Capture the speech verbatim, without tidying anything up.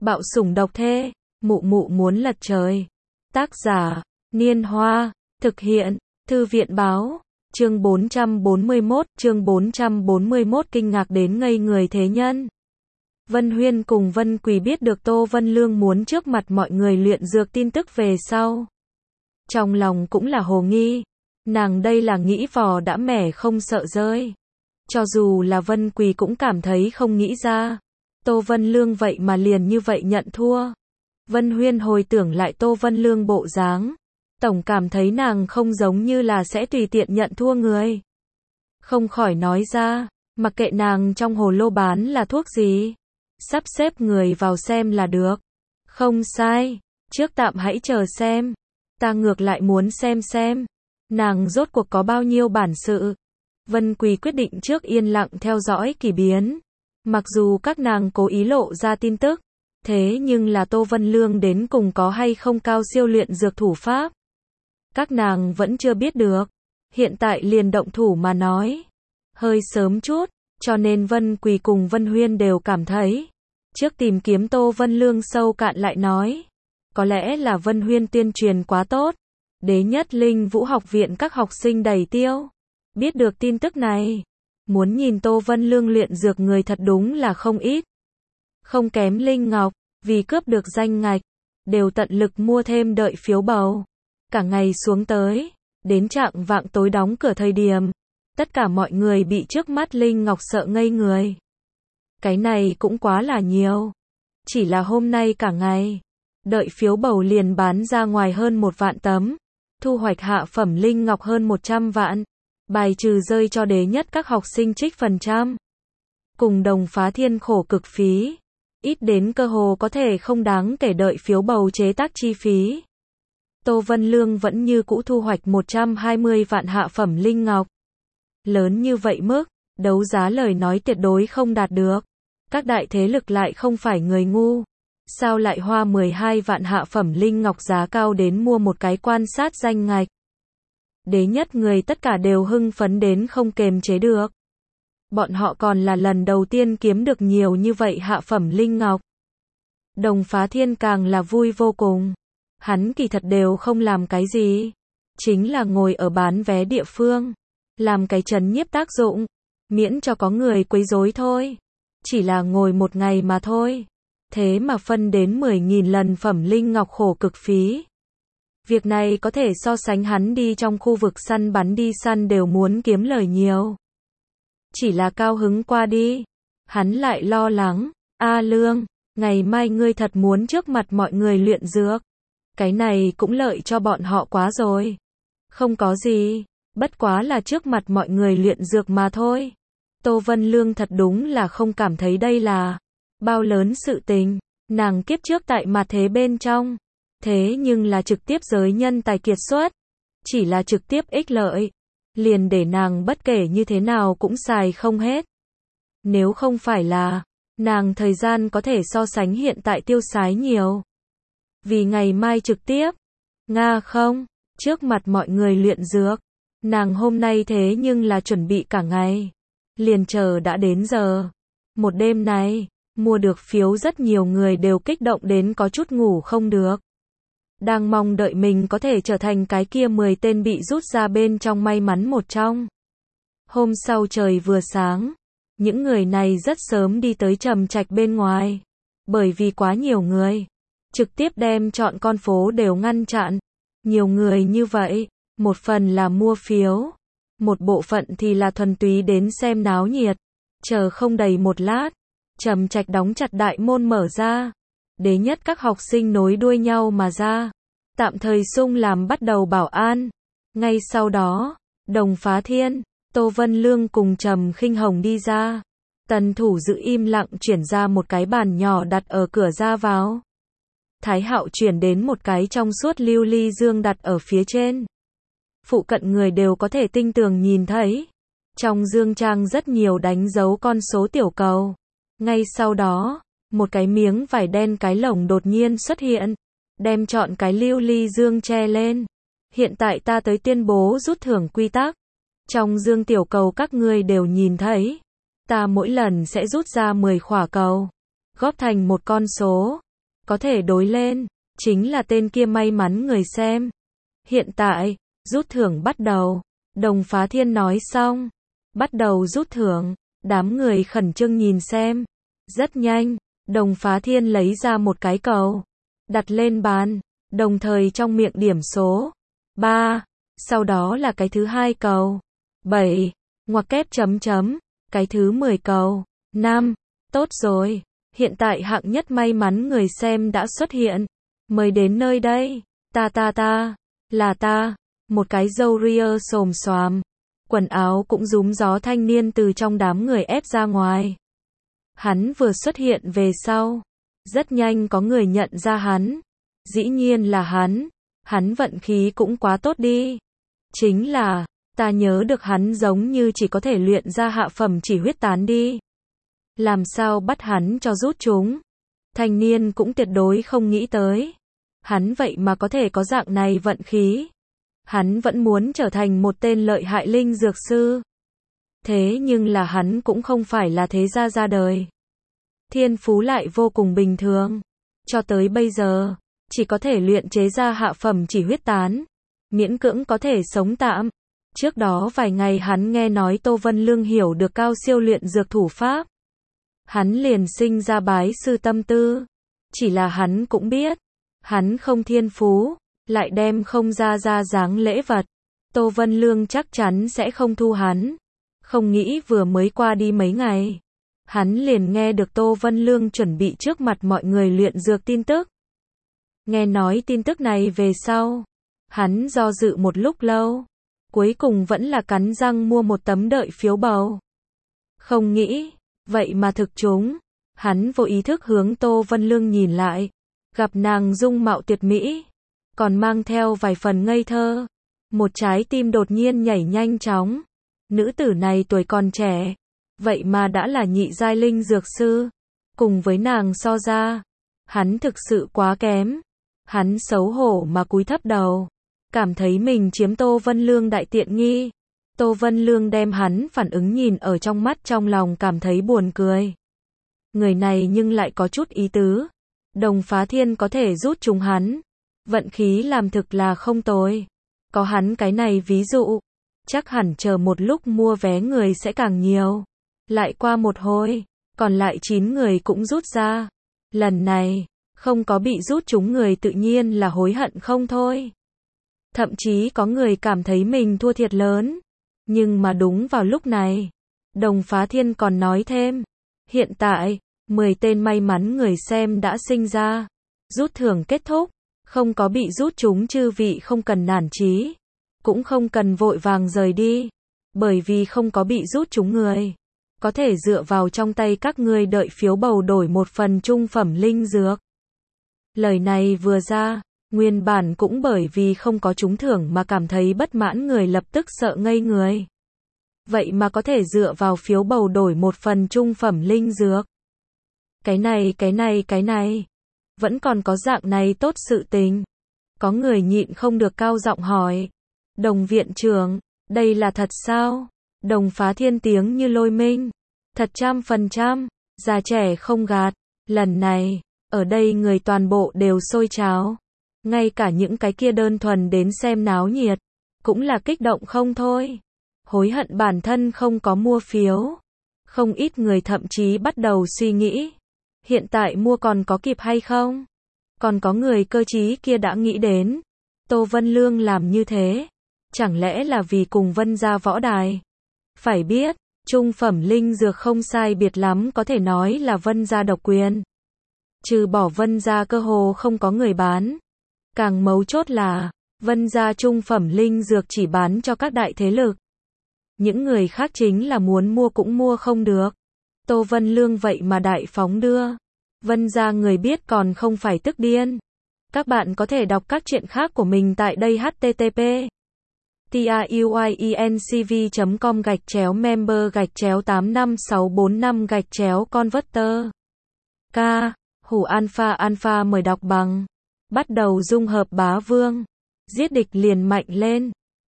Bạo sủng độc thê, mụ mụ muốn lật trời. Tác giả, Niên Hoa, thực hiện, Thư viện Báo, chương bốn trăm bốn mươi mốt, chương bốn trăm bốn mươi mốt kinh ngạc đến ngây người thế nhân. Vân Huyên cùng Vân Quỳ biết được Tô Vân Lương muốn trước mặt mọi người luyện dược tin tức về sau. Trong lòng cũng là hồ nghi, nàng đây là nghĩ vò đã mẻ không sợ rơi. Cho dù là Vân Quỳ cũng cảm thấy không nghĩ ra. Tô Vân Lương vậy mà liền như vậy nhận thua. Vân Huyên hồi tưởng lại Tô Vân Lương bộ dáng, tổng cảm thấy nàng không giống như là sẽ tùy tiện nhận thua người. Không khỏi nói ra, mặc kệ nàng trong hồ lô bán là thuốc gì, sắp xếp người vào xem là được. Không sai, trước tạm hãy chờ xem, ta ngược lại muốn xem xem, nàng rốt cuộc có bao nhiêu bản sự. Vân Quỳ quyết định trước yên lặng theo dõi kỳ biến. Mặc dù các nàng cố ý lộ ra tin tức, thế nhưng là Tô Vân Lương đến cùng có hay không cao siêu luyện dược thủ pháp, các nàng vẫn chưa biết được. Hiện tại liền động thủ mà nói, hơi sớm chút, cho nên Vân Quỳ cùng Vân Huyên đều cảm thấy, trước tìm kiếm Tô Vân Lương sâu cạn lại nói. Có lẽ là Vân Huyên tuyên truyền quá tốt, Đế Nhất Linh Vũ học viện các học sinh đầy tiêu, biết được tin tức này. Muốn nhìn Tô Vân Lương luyện dược người thật đúng là không ít. Không kém Linh Ngọc, vì cướp được danh ngạch, đều tận lực mua thêm đợi phiếu bầu. Cả ngày xuống tới, đến trạng vạng tối đóng cửa thời điểm, tất cả mọi người bị trước mắt Linh Ngọc sợ ngây người. Cái này cũng quá là nhiều. Chỉ là hôm nay cả ngày, đợi phiếu bầu liền bán ra ngoài hơn một vạn tấm, thu hoạch hạ phẩm Linh Ngọc hơn một trăm vạn. Bài trừ rơi cho đế nhất các học sinh trích phần trăm. Cùng Đồng Phá Thiên khổ cực phí, ít đến cơ hồ có thể không đáng kể đợi phiếu bầu chế tác chi phí. Tô Vân Lương vẫn như cũ thu hoạch một trăm hai mươi vạn hạ phẩm Linh Ngọc. Lớn như vậy mức, đấu giá lời nói tuyệt đối không đạt được. Các đại thế lực lại không phải người ngu. Sao lại hoa mười hai vạn hạ phẩm Linh Ngọc giá cao đến mua một cái quan sát danh ngạch. Đế nhất người tất cả đều hưng phấn đến không kềm chế được. Bọn họ còn là lần đầu tiên kiếm được nhiều như vậy hạ phẩm Linh Ngọc. Đồng Phá Thiên càng là vui vô cùng. Hắn kỳ thật đều không làm cái gì, chính là ngồi ở bán vé địa phương, làm cái trấn nhiếp tác dụng, miễn cho có người quấy rối thôi. Chỉ là ngồi một ngày mà thôi, thế mà phân đến mười nghìn lần phẩm Linh Ngọc khổ cực phí. Việc này có thể so sánh hắn đi trong khu vực săn bắn đi săn đều muốn kiếm lời nhiều. Chỉ là cao hứng qua đi, hắn lại lo lắng, A Lương, ngày mai ngươi thật muốn trước mặt mọi người luyện dược. Cái này cũng lợi cho bọn họ quá rồi. Không có gì, bất quá là trước mặt mọi người luyện dược mà thôi. Tô Vân Lương thật đúng là không cảm thấy đây là bao lớn sự tình. Nàng kiếp trước tại mặt thế bên trong, thế nhưng là trực tiếp giới nhân tài kiệt xuất, chỉ là trực tiếp ích lợi, liền để nàng bất kể như thế nào cũng xài không hết. Nếu không phải là, nàng thời gian có thể so sánh hiện tại tiêu xái nhiều. Vì ngày mai trực tiếp, Nga không, trước mặt mọi người luyện dược, nàng hôm nay thế nhưng là chuẩn bị cả ngày, liền chờ đã đến giờ. Một đêm này, mua được phiếu rất nhiều người đều kích động đến có chút ngủ không được. Đang mong đợi mình có thể trở thành cái kia mười tên bị rút ra bên trong may mắn một trong. Hôm sau trời vừa sáng, những người này rất sớm đi tới Trầm Trạch bên ngoài, bởi vì quá nhiều người, trực tiếp đem trọn con phố đều ngăn chặn. Nhiều người như vậy, một phần là mua phiếu, một bộ phận thì là thuần túy đến xem náo nhiệt. Chờ không đầy một lát, Trầm Trạch đóng chặt đại môn mở ra. Đế nhất các học sinh nối đuôi nhau mà ra, tạm thời xung làm bắt đầu bảo an. Ngay sau đó, Đồng Phá Thiên, Tô Vân Lương cùng Trầm Khinh Hồng đi ra. Tần thủ giữ im lặng chuyển ra một cái bàn nhỏ đặt ở cửa ra vào. Thái Hạo chuyển đến một cái trong suốt lưu ly dương đặt ở phía trên. Phụ cận người đều có thể tinh tường nhìn thấy. Trong dương trang rất nhiều đánh dấu con số tiểu cầu. Ngay sau đó, một cái miếng vải đen cái lồng đột nhiên xuất hiện, đem trọn cái lưu ly dương che lên. Hiện tại ta tới tuyên bố rút thưởng quy tắc. Trong dương tiểu cầu các ngươi đều nhìn thấy. Ta mỗi lần sẽ rút ra mười khỏa cầu, góp thành một con số. có thể đối lên, chính là tên kia may mắn người xem. Hiện tại, rút thưởng bắt đầu. Đồng Phá Thiên nói xong, bắt đầu rút thưởng, đám người khẩn trương nhìn xem. Rất nhanh, Đồng Phá Thiên lấy ra một cái cầu, đặt lên bàn, đồng thời trong miệng điểm số ba, sau đó là cái thứ hai cầu bảy, ngoặc kép chấm chấm, cái thứ mười cầu năm. Tốt rồi, hiện tại hạng nhất may mắn người xem đã xuất hiện. Mời đến nơi đây. Ta ta ta, là ta. Một cái râu ria xồm xoàm, quần áo cũng rúm gió thanh niên từ trong đám người ép ra ngoài. Hắn vừa xuất hiện về sau, rất nhanh có người nhận ra hắn. Dĩ nhiên là hắn, hắn vận khí cũng quá tốt đi. Chính là, ta nhớ được hắn giống như chỉ có thể luyện ra hạ phẩm chỉ huyết tán đi. Làm sao bắt hắn cho rút chúng? Thanh niên cũng tuyệt đối không nghĩ tới. Hắn vậy mà có thể có dạng này vận khí. Hắn vẫn muốn trở thành một tên lợi hại linh dược sư. Thế nhưng là hắn cũng không phải là thế gia ra đời. Thiên phú lại vô cùng bình thường. Cho tới bây giờ, chỉ có thể luyện chế ra hạ phẩm chỉ huyết tán. Miễn cưỡng có thể sống tạm. Trước đó vài ngày hắn nghe nói Tô Vân Lương hiểu được cao siêu luyện dược thủ pháp. Hắn liền sinh ra bái sư tâm tư. Chỉ là hắn cũng biết, hắn không thiên phú, lại đem không ra ra dáng lễ vật. Tô Vân Lương chắc chắn sẽ không thu hắn. Không nghĩ vừa mới qua đi mấy ngày, hắn liền nghe được Tô Vân Lương chuẩn bị trước mặt mọi người luyện dược tin tức. Nghe nói tin tức này về sau, hắn do dự một lúc lâu, cuối cùng vẫn là cắn răng mua một tấm đợi phiếu bầu. Không nghĩ, vậy mà thực chúng. Hắn vô ý thức hướng Tô Vân Lương nhìn lại, gặp nàng dung mạo tuyệt mỹ, còn mang theo vài phần ngây thơ. Một trái tim đột nhiên nhảy nhanh chóng. Nữ tử này tuổi còn trẻ, vậy mà đã là nhị giai linh dược sư. Cùng với nàng so ra, hắn thực sự quá kém. Hắn xấu hổ mà cúi thấp đầu, cảm thấy mình chiếm Tô Vân Lương đại tiện nghi. Tô Vân Lương đem hắn phản ứng nhìn ở trong mắt, trong lòng cảm thấy buồn cười. Người này nhưng lại có chút ý tứ. Đồng Phá Thiên có thể rút chúng hắn. Vận khí làm thực là không tồi. Có hắn cái này ví dụ, chắc hẳn chờ một lúc mua vé người sẽ càng nhiều. Lại qua một hồi, còn lại chín người cũng rút ra. Lần này, không có bị rút chúng người tự nhiên là hối hận không thôi. Thậm chí có người cảm thấy mình thua thiệt lớn. Nhưng mà đúng vào lúc này, Đồng Phá Thiên còn nói thêm. Hiện tại, mười tên may mắn người xem đã sinh ra. Rút thưởng kết thúc. Không có bị rút chúng chư vị không cần nản chí. Cũng không cần vội vàng rời đi. Bởi vì không có bị rút chúng người. Có thể dựa vào trong tay các ngươi đợi phiếu bầu đổi một phần trung phẩm linh dược. Lời này vừa ra, nguyên bản cũng bởi vì không có trúng thưởng mà cảm thấy bất mãn người lập tức sợ ngây người. Vậy mà có thể dựa vào phiếu bầu đổi một phần trung phẩm linh dược. Cái này cái này cái này. Vẫn còn có dạng này tốt sự tình. Có người nhịn không được cao giọng hỏi. Đồng viện trưởng, đây là thật sao? Đồng Phá Thiên tiếng như lôi minh. Thật trăm phần trăm, già trẻ không gạt. Lần này, ở đây người toàn bộ đều sôi trào. Ngay cả những cái kia đơn thuần đến xem náo nhiệt, cũng là kích động không thôi. Hối hận bản thân không có mua phiếu. Không ít người thậm chí bắt đầu suy nghĩ. Hiện tại mua còn có kịp hay không? Còn có người cơ trí kia đã nghĩ đến. Tô Vân Lương làm như thế. Chẳng lẽ là vì cùng Vân gia võ đài? Phải biết, trung phẩm linh dược không sai biệt lắm có thể nói là Vân gia độc quyền. Trừ bỏ Vân gia cơ hồ không có người bán. Càng mấu chốt là, Vân gia trung phẩm linh dược chỉ bán cho các đại thế lực. Những người khác chính là muốn mua cũng mua không được. Tô Vân Lương vậy mà đại phóng đưa. Vân gia người biết còn không phải tức điên. Các bạn có thể đọc các truyện khác của mình tại đây h t t p truyencv chấm com gạch chéo member gạch chéo tám năm sáu bốn năm gạch chéo converter. K. Hủ Alpha Alpha mời đọc bằng. Bắt đầu dung hợp bá vương. Giết địch liền mạnh lên.